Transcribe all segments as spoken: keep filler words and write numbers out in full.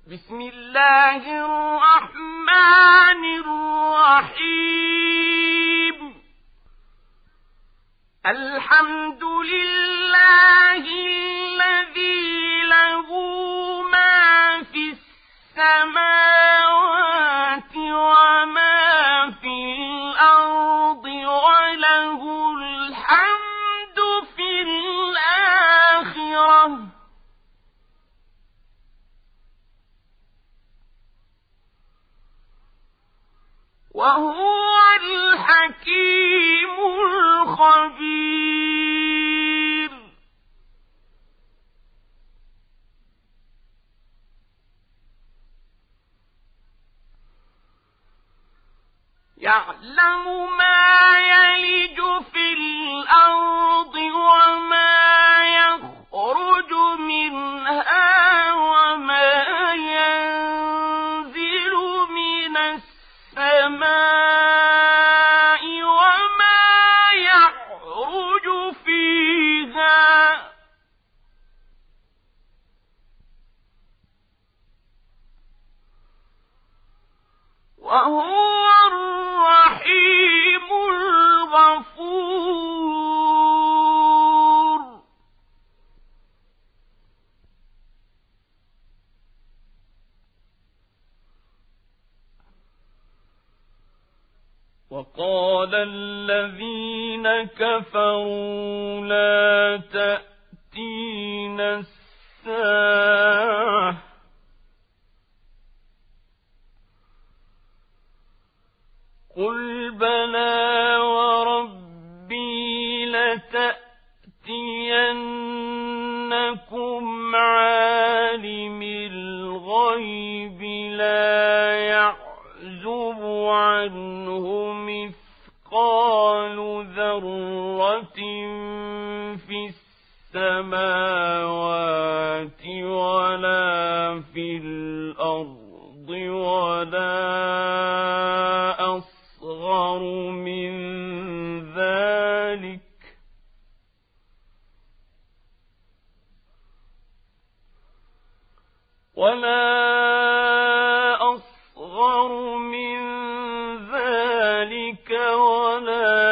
بسم الله الرحمن الرحيم. الحمد لله الذي له ما في السماوات وما في الأرض وله الحمد في الآخرة وهو الحكيم الخبير. يعلم ما يلج في الأرض وما يخرج منها وما ينزل من السماء وما يعرج فيها وهو الرحيم الغفور. وقال الذين كفروا لا تأتينا الساعة قل بلى وربي لتأتينكم عالم الغيب لا يعزب عنه مثقال ذرة في السماوات ولا في الأرض ولا أصغر من ذلك ولا أصغر من ذلك ولا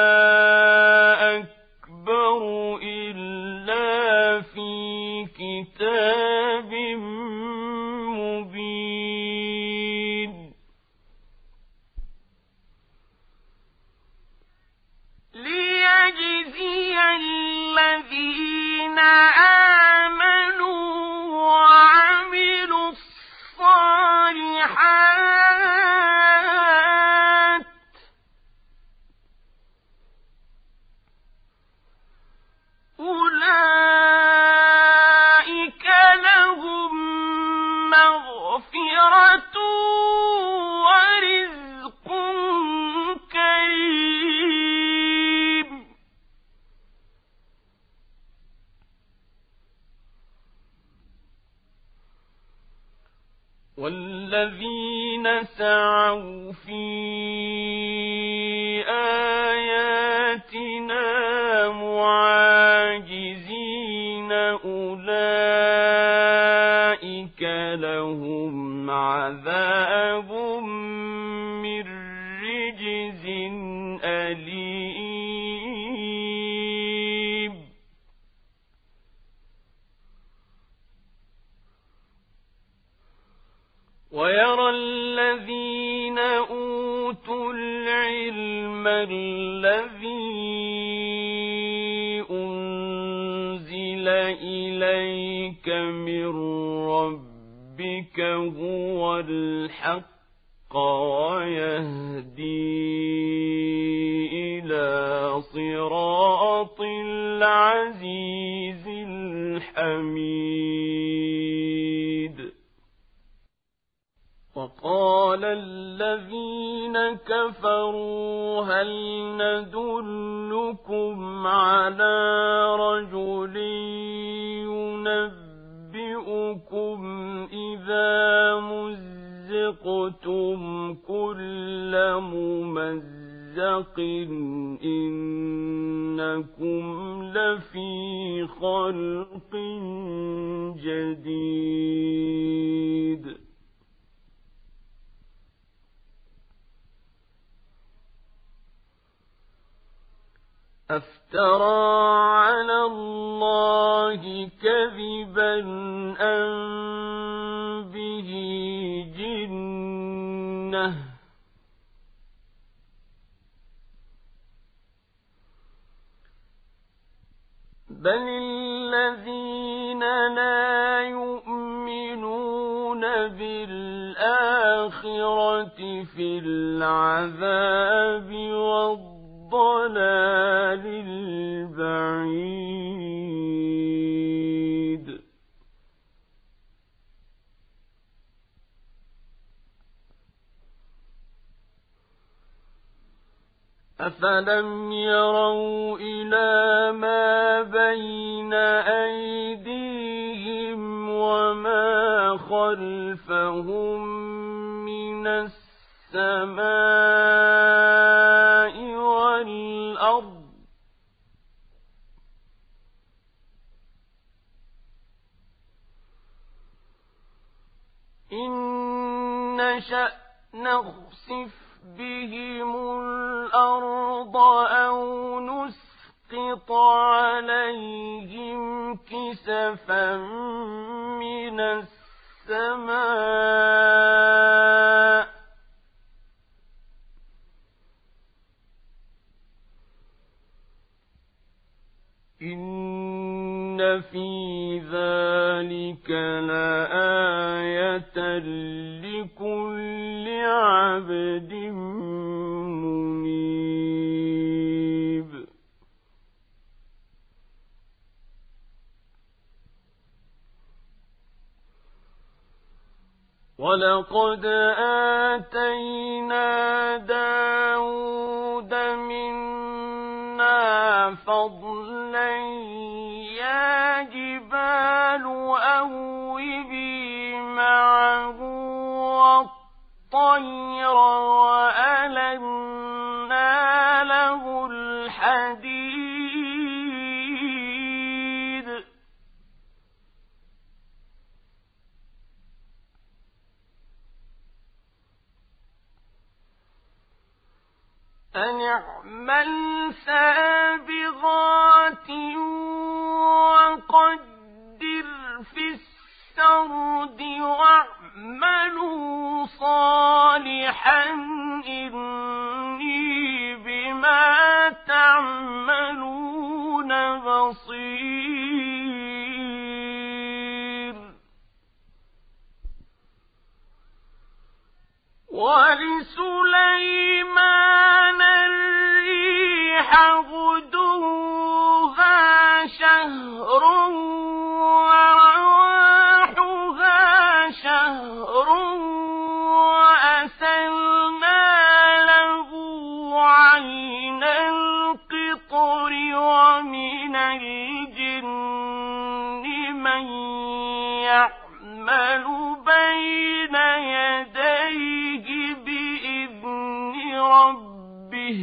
أكبر إلا في كتاب مبين. ليجزي الذين آمنوا وعملوا الصالحات أولئك لهم مغفرة ورزق كريم. والذين سعوا في آياتنا معاجزين أولئك لهم عذاب من رجز أليم. ويرى الذين أوتوا العلم الذي أنزل إليك من ربك هو الحق ويهدي إلى صراط العزيز الحميد. وقال الذين كفروا هل ندلكم على رجل ينبئكم إذا مزقتم كل ممزق إنكم لفي خلق جديد. أفترى على الله كذبا أم به جنة بل الذين لا يؤمنون بالآخرة في العذاب والضلال البعيد أفلم يروا إلى ما بين أيديهم وما خلفهم من السماء والأرض إن نشأ نخسف بهم الأرض أو نسقط عليهم كسفا من السماء إن في ذلك لآية لكل عبد منيب ولقد آتينا داود منا فضلا يا جبال أوبي معه والطير وألنا له الحديد أن اعمل سابغات وقدر في السرد واعملوا صالحا إني بما تعملون بصير ولسليمان الريح غدوها شهر ورواحها شهر وأسلنا له عين القطر ومن الجن من يعمل بين يديه بإذن ربه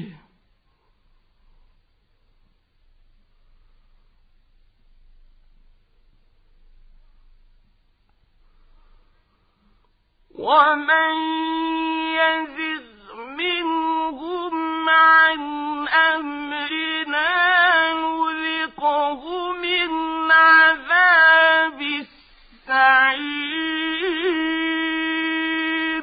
ومن يزغ منهم عن أمرنا نذقه من عذاب السعير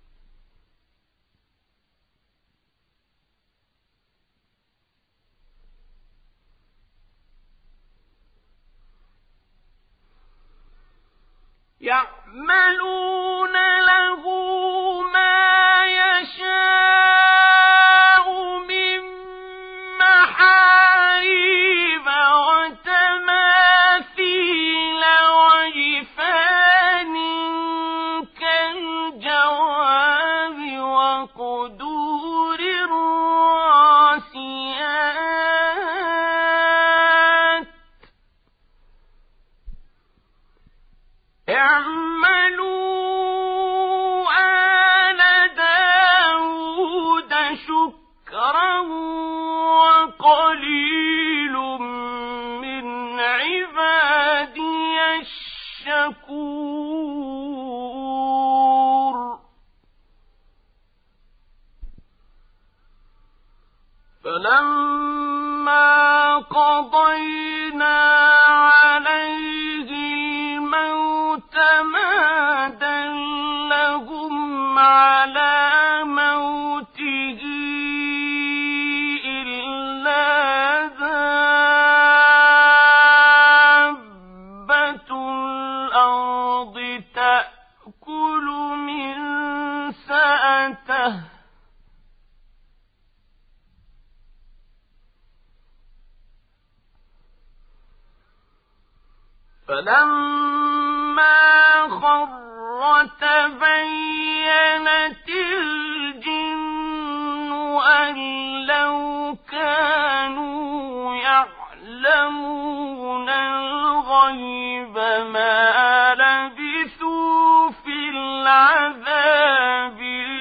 يعملون له ما يشاء من محاريب وتماثيل وجفان كالجواب وقدور الراسيات اعملوا آل داود شكرا وقليل من عبادي الشكور فلما تمادا لهم على موته إلا دابة الأرض تأكل من سأته فلما خر تبينت الجن أن لو كانوا يعلمون الغيب ما لبثوا في العذاب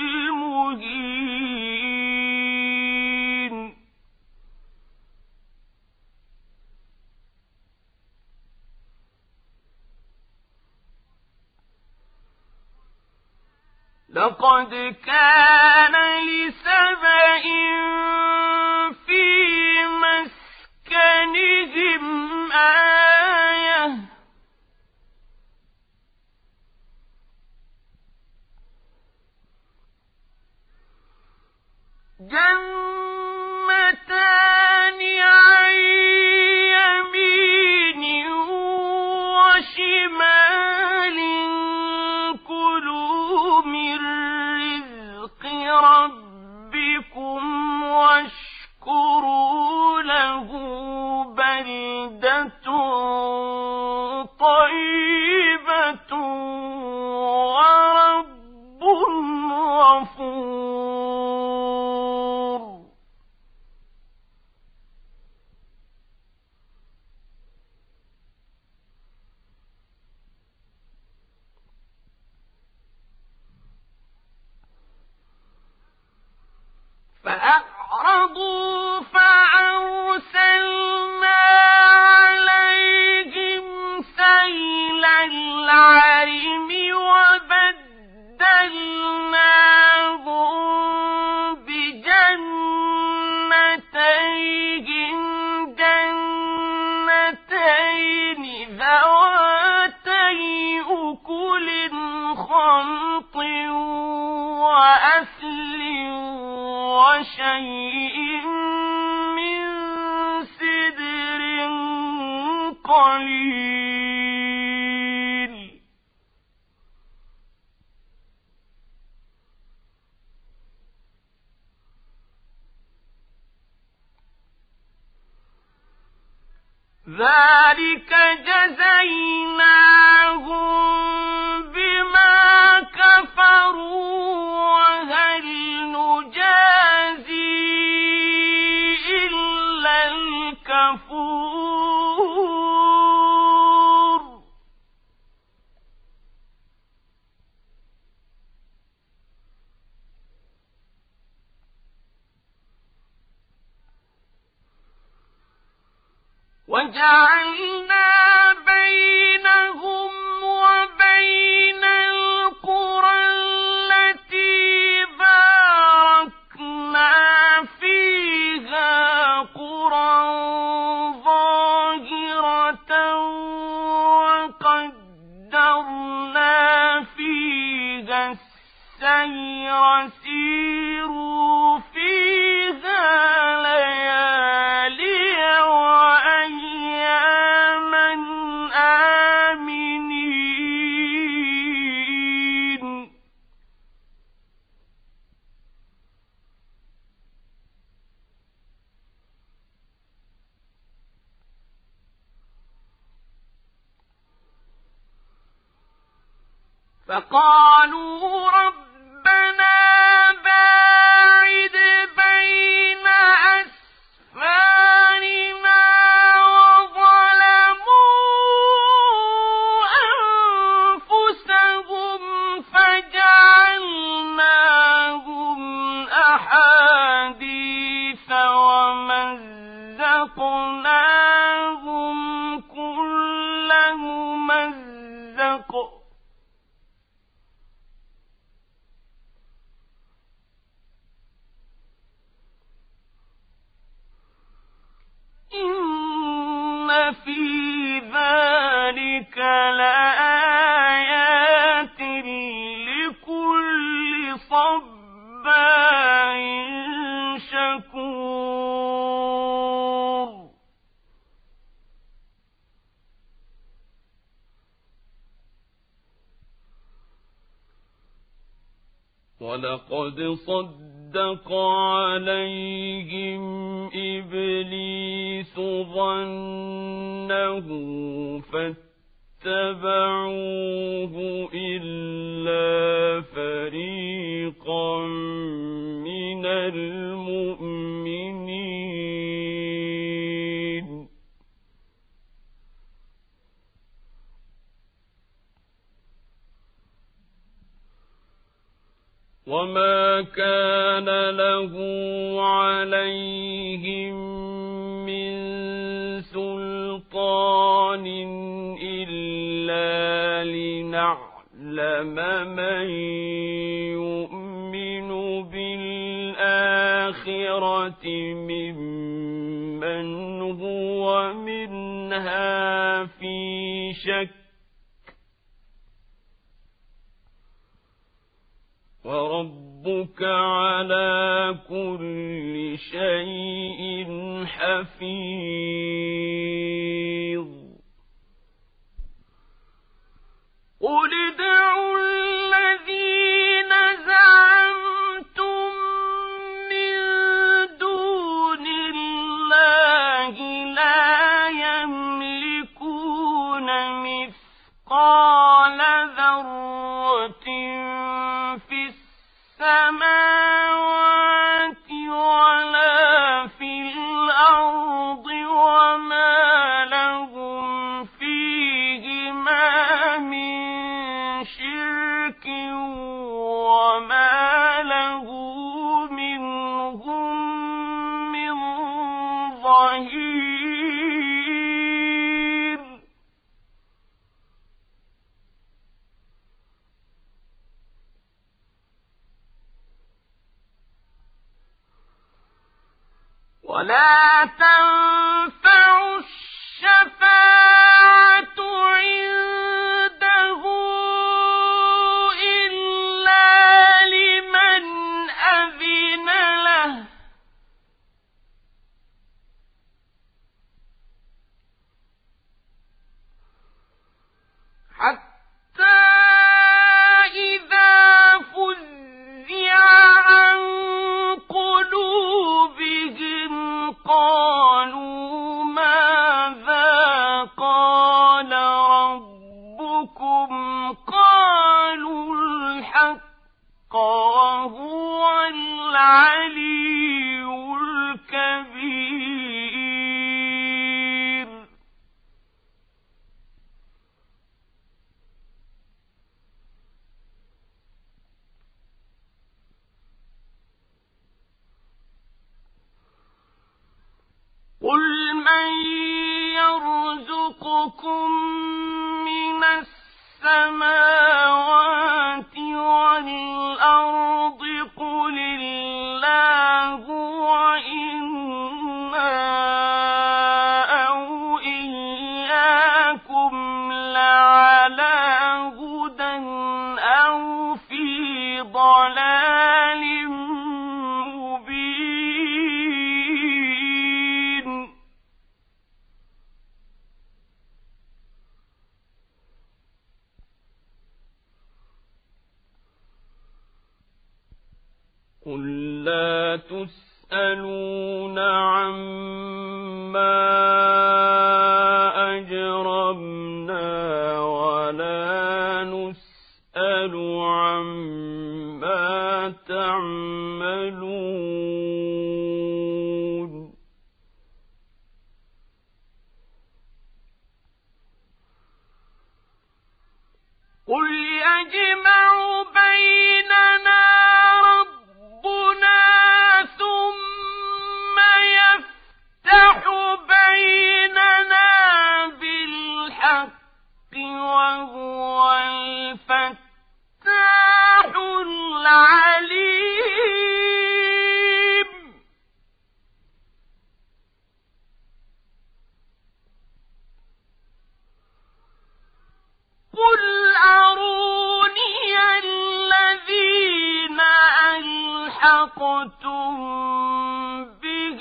المهين. لقد كان لسبإ في مسكنهم آية جنتان عن يمين وشمال كلوا من رزق ربكم واشكروا له بلدة طيبة ورب غفور. فأعرضوا فأرسلنا عليهم سيل العرم وبدلناهم بجنتيهم جنتين ذواتي أكل خمط وأثل وشيء من سدر قليل. ذلك جزيناهم بما كفروا وهل نجازي إلا الكفور. وجعلنا بينهم وبين القرى التي باركنا فيها قرى ظاهرة وقدرنا فيها السير سيروا فيها ليالي وأياما آمنين. فقالوا ربنا باعد بين أسفارنا وظلموا أنفسهم فجعلناهم أحاديث ومزقناهم كل ممزق ولقد صدق عليهم إبليس ظنه فاتبعوه إلا فريقا من المؤمنين وما كان له عليهم من سلطان إلا لنعلم من يؤمن بالآخرة ممن هو منها في شك وربك على كل شيء حفيظ قل ادعوا الذين زعمتم من دون الله لا يملكون مثقال ذرة في السماوات ولا في الأرض وما لهم فيهما من شرك وما له منهم من ظهير ولا تنفع الشفاعة عنده إلا لمن أذن له حتى إذا فزع عن قلوبهم قالوا ماذا قال ربكم قالوا الحق وهو العلي الكبير قل من يرزقكم من السماوات والأرض قل الله وإنا أو إياكم لعلى هدى أو في ضلال مبين قل لا تسألون عما أجرمنا ولا نسأل عما تعملون قل يجمع بيننا ثم يفتح بيننا بالحق وهو الفتاح العليم قل أروني الذين ألحقتم به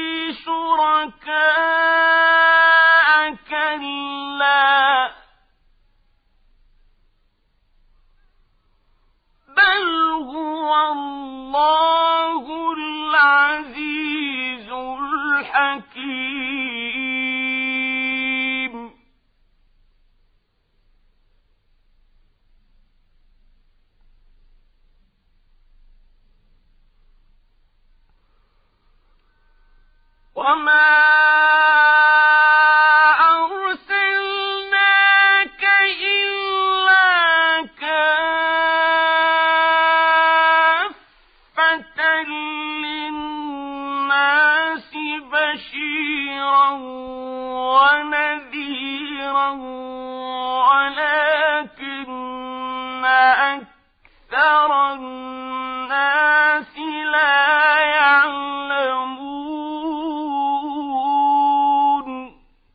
شركاء كلا بل هو حكيم وما أرسلناك إلا كافة للناس بشيرا ونذيرا ولكن أكثر الناس لا يعلمون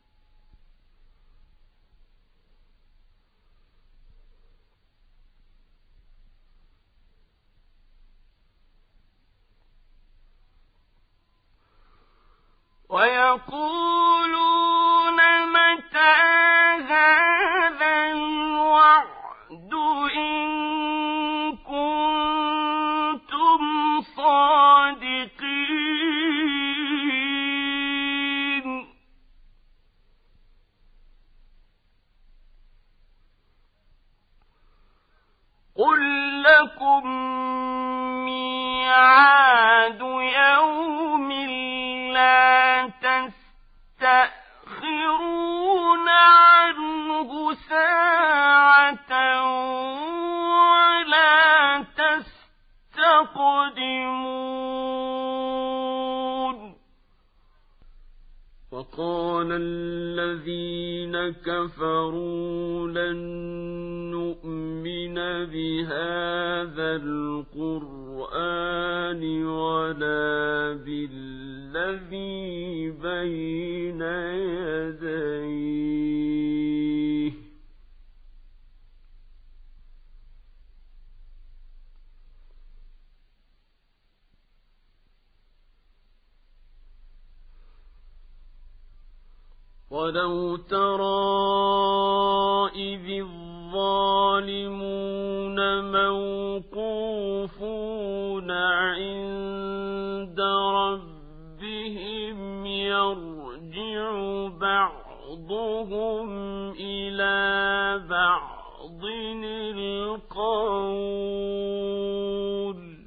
ويقولون متى هذا الوعد إن كنتم صادقين قل لكم ميعاد يوم لا تستأخرون عنه ساعة ولا تستقدمون وقال الذين كفروا لن نؤمن بهذا القرآن ولا بالذي بين يديه ولو ترى إذ الظالمون موقوفون عند ربهم يرجع بعضهم إلى بعض القول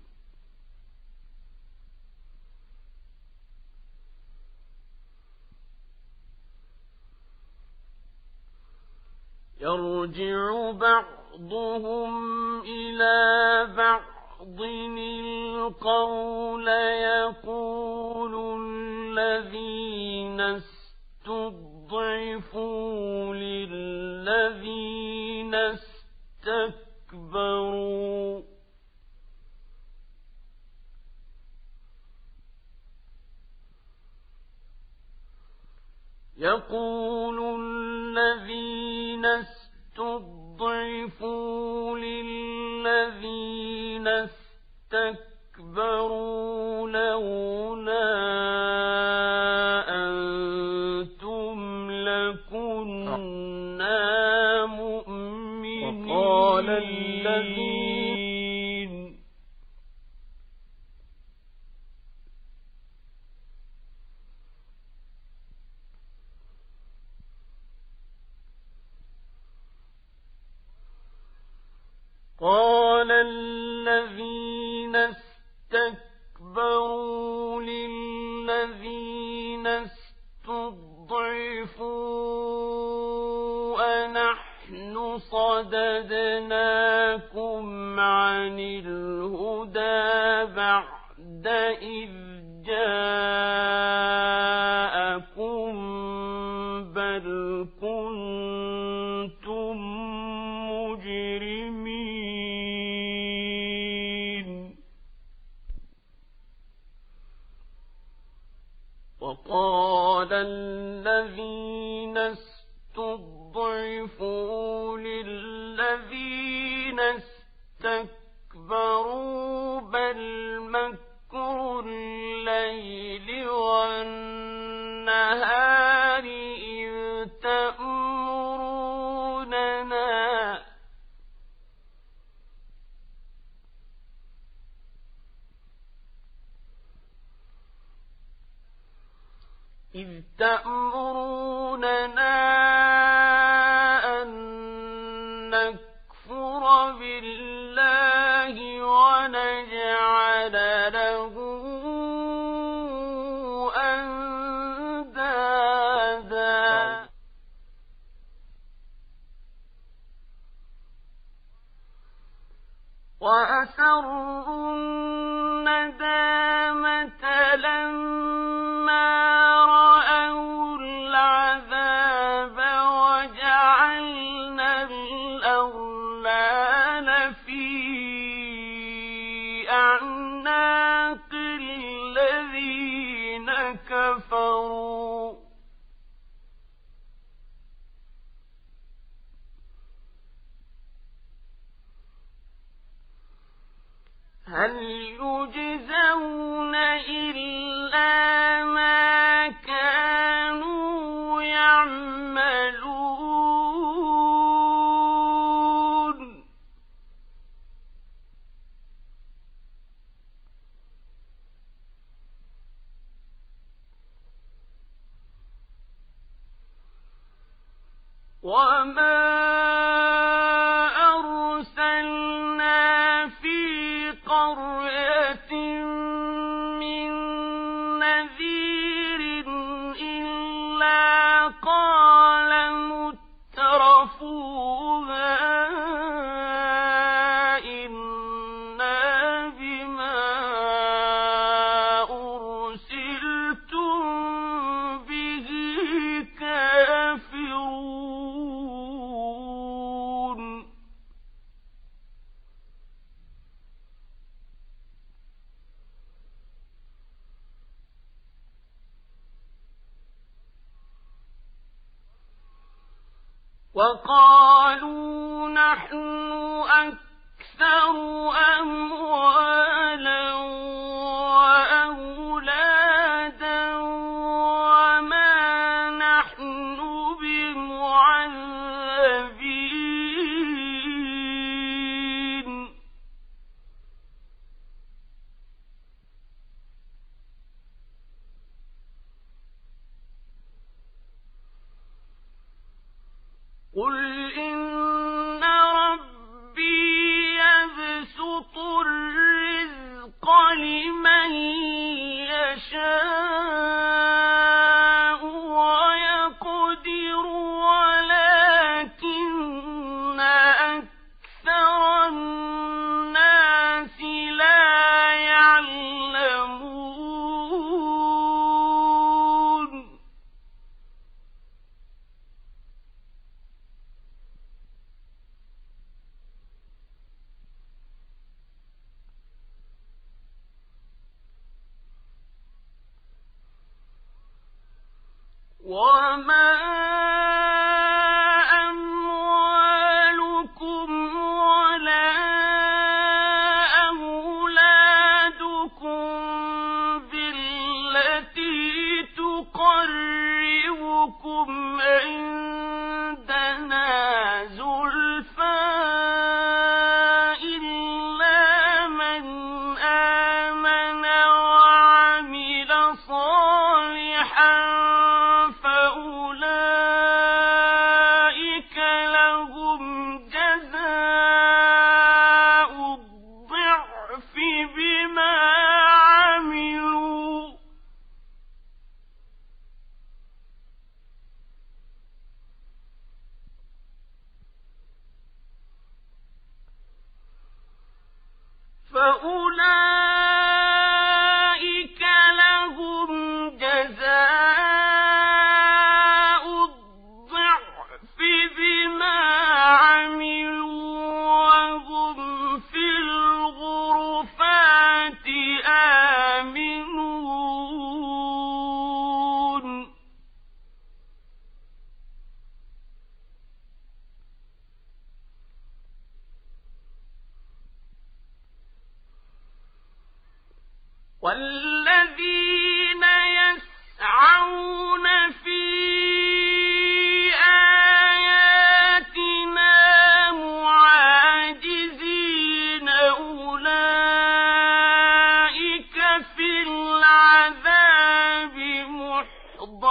يرجع بعضهم إلى بعض القول يقول الذين استضعفوا للذين استكبروا يقول الذين استضعفوا للذين استكبروا لولا أنتم لكنا مؤمنين وقال الذين قال الذين استكبروا للذين استضعفوا أنحن صددناكم عن الهدى بعد إذ جاءكم بل كنتم مجرمين وقال الذين استضعفوا للذين استكبروا بل مكر الليل والنهار إذ تأمروننا إذ تأمروننا أن نكفر بالله ونجعل له أندادا وأسروا الندامة لما رأوا العذاب وجعلنا الأغلال في أعناق الذين كفروا هل يجزون إلا ما كانوا يعملون وما أرسلنا في قرية من نذير إلا قال مترفوها إنا بما أرسلتم به كافرون وقالوا نحن أكثر أموالا وأولادا وما نحن بمعذبين قل إن ربي يبسط الرزق لمن يشاء ويقدر ولكن أكثر الناس لا يعلمون وما أموالكم ولا أولادكم بالتي تقربكم عندنا زلفى إلا من آمن وعمل صالحا فأولئك لهم جزاء الضعف بما عملوا فأولئك لهم جزاء الضعف بما عملوا وهم في الغرفات آمنون والذين يسعون في آياتنا معاجزين أولئك في العذاب محضرون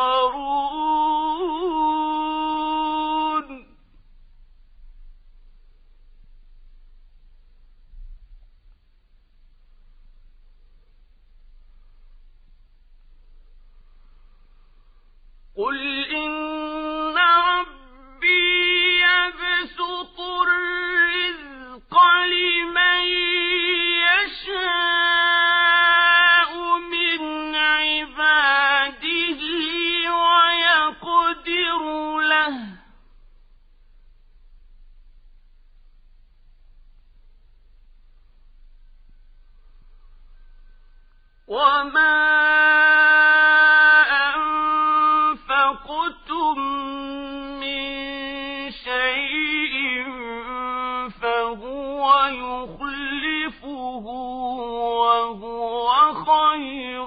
قل إن ربي يبسط الرزق لمن يشاء من عباده ويقدر له وما أنفقتم من شيء فهو يخلفه وهو خير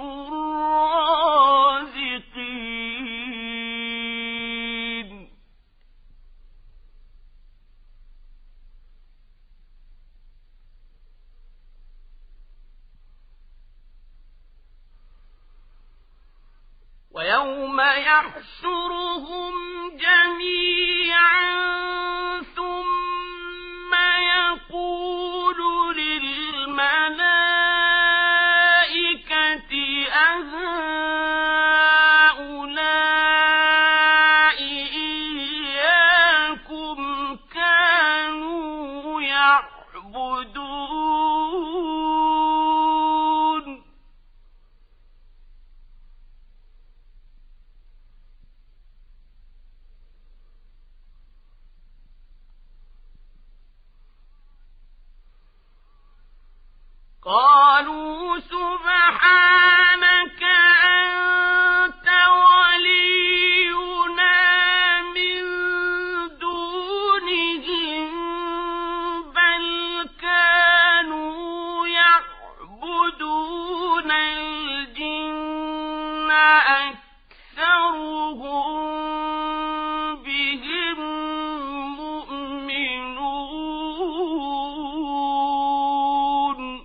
الرازقين ويوم يحشرهم جميعا ثم يقول للملائكة أهؤلاء إياكم كانوا يعبدون قالوا سبحانك أنت ولينا من دونهم بل كانوا يعبدون الجن أكثرهم بهم مؤمنون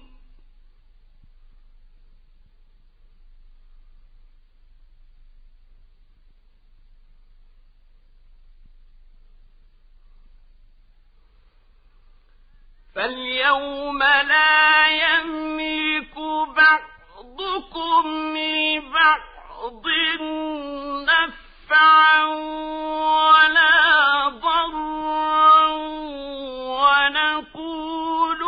فاليوم لا يملك بعضكم لبعض نفعا ولا ضرا ونقول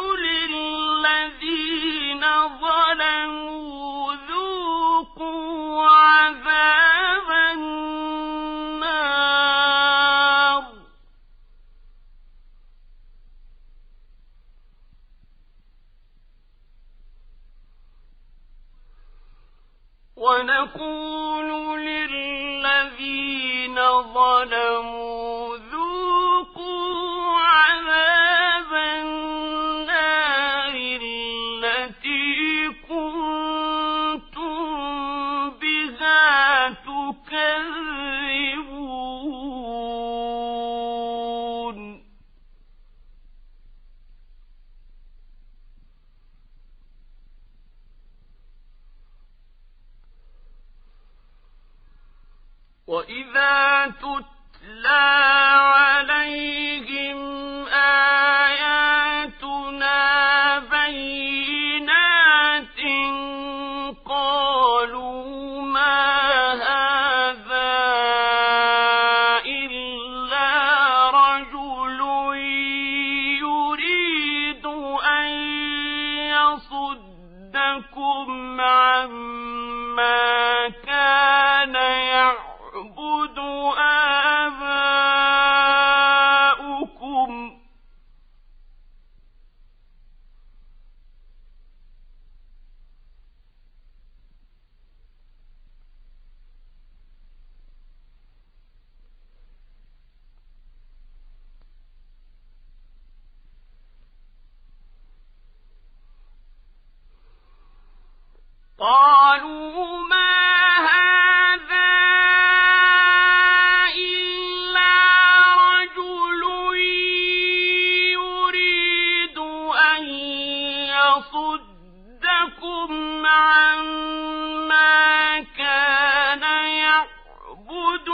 للذين ظلموا ذوقوا عذاب النار ونقول للذين ظلموا ذوقوا عذاب النار التي كنتم بها تكذبون وإذا تتلى عليهم آياتنا بينات قالوا ما هذا إلا رجل يريد أن يصدكم عما كان يعمل يعبد آباؤكم قالوا ما يصدكم عما كان يعبد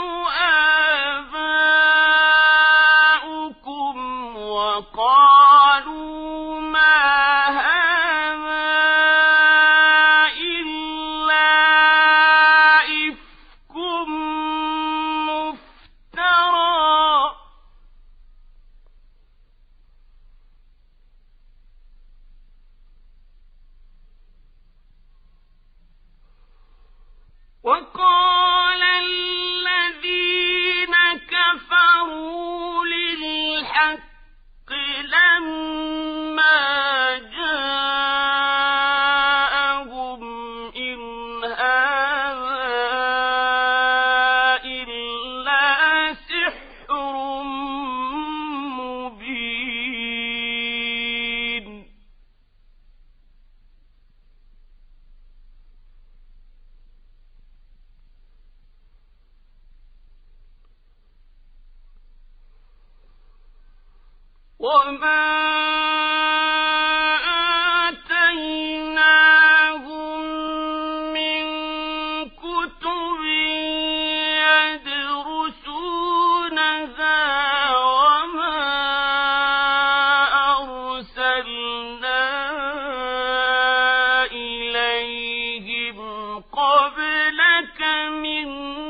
آباؤكم وقالوا ما هذا إلا إفك وقال الذين كفروا للحق لما جاءهم إن هذا إلا سحر مبين وما آتيناهم من كتب يدرسونها وما أرسلنا إليهم قبلك من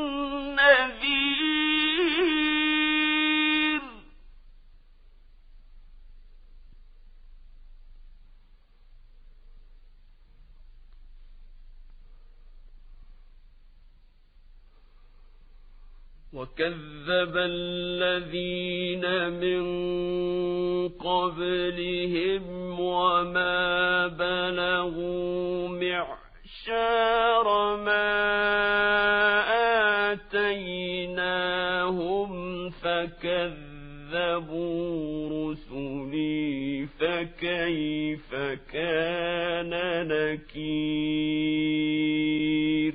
نذير وكذب الذين من قبلهم وما بلغوا معشار ما آتيناهم فكذبوا رسلي فكيف كان نكير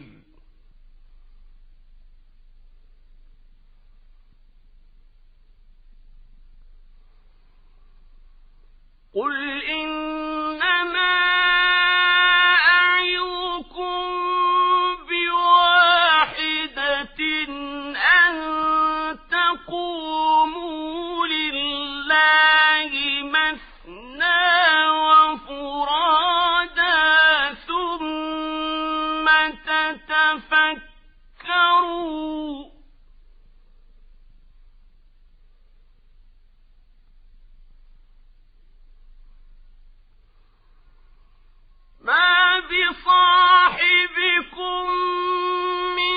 قل إنما أعظكم بواحدة أن تقوموا لله مثنى وفرادا ثم تتفكروا ما بصاحبكم من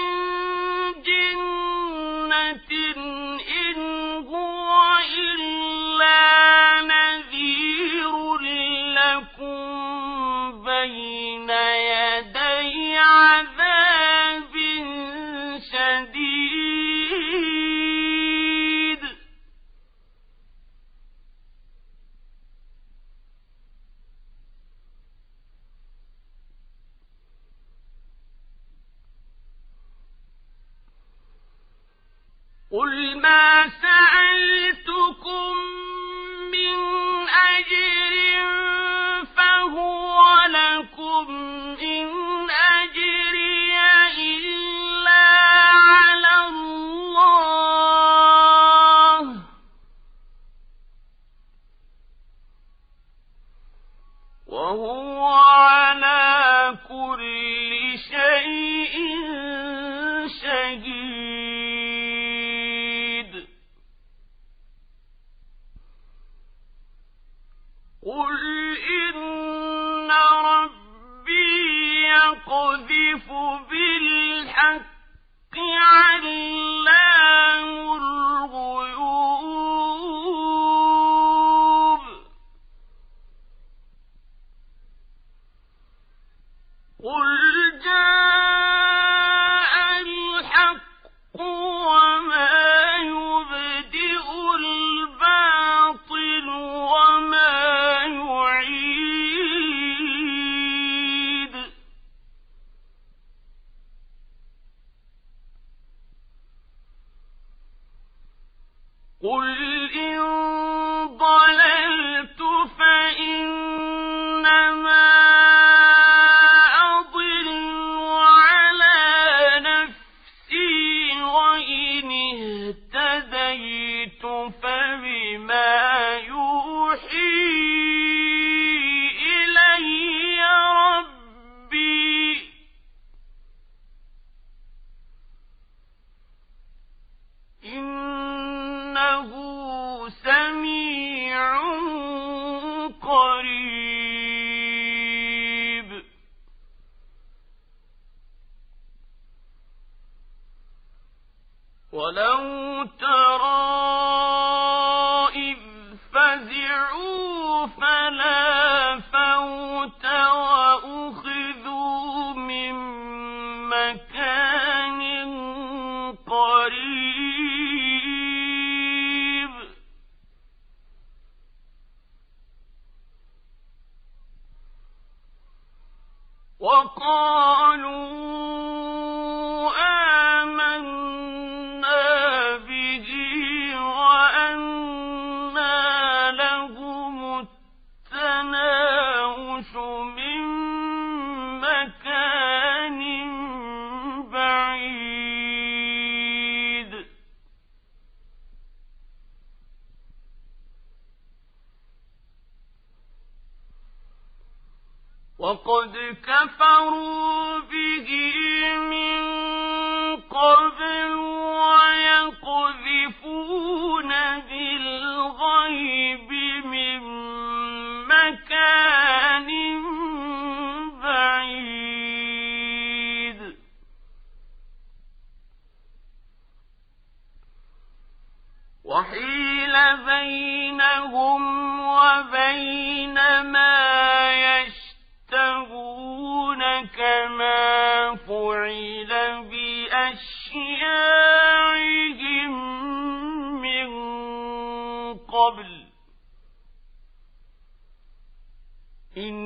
جنة إن هو إلا نذير لكم بين يدي عذاب شديد قل ما سألتكم من أجر فهو لكم إن أجري إلا على الله وهو على كل شيء شهيد قل إن ربي يقذف بالحق علام الغيوب قل جاء الحق وما يبدئ الباطل وما يعيد وقالوا آمنا به وأنى لهم التناوش من مكان بعيد وقد كفروا به من قبل ويقذفون بالغيب من مكان بعيد وحيل بينهم وبين ما يشتهون كما فعل بأشياعهم من قبل إن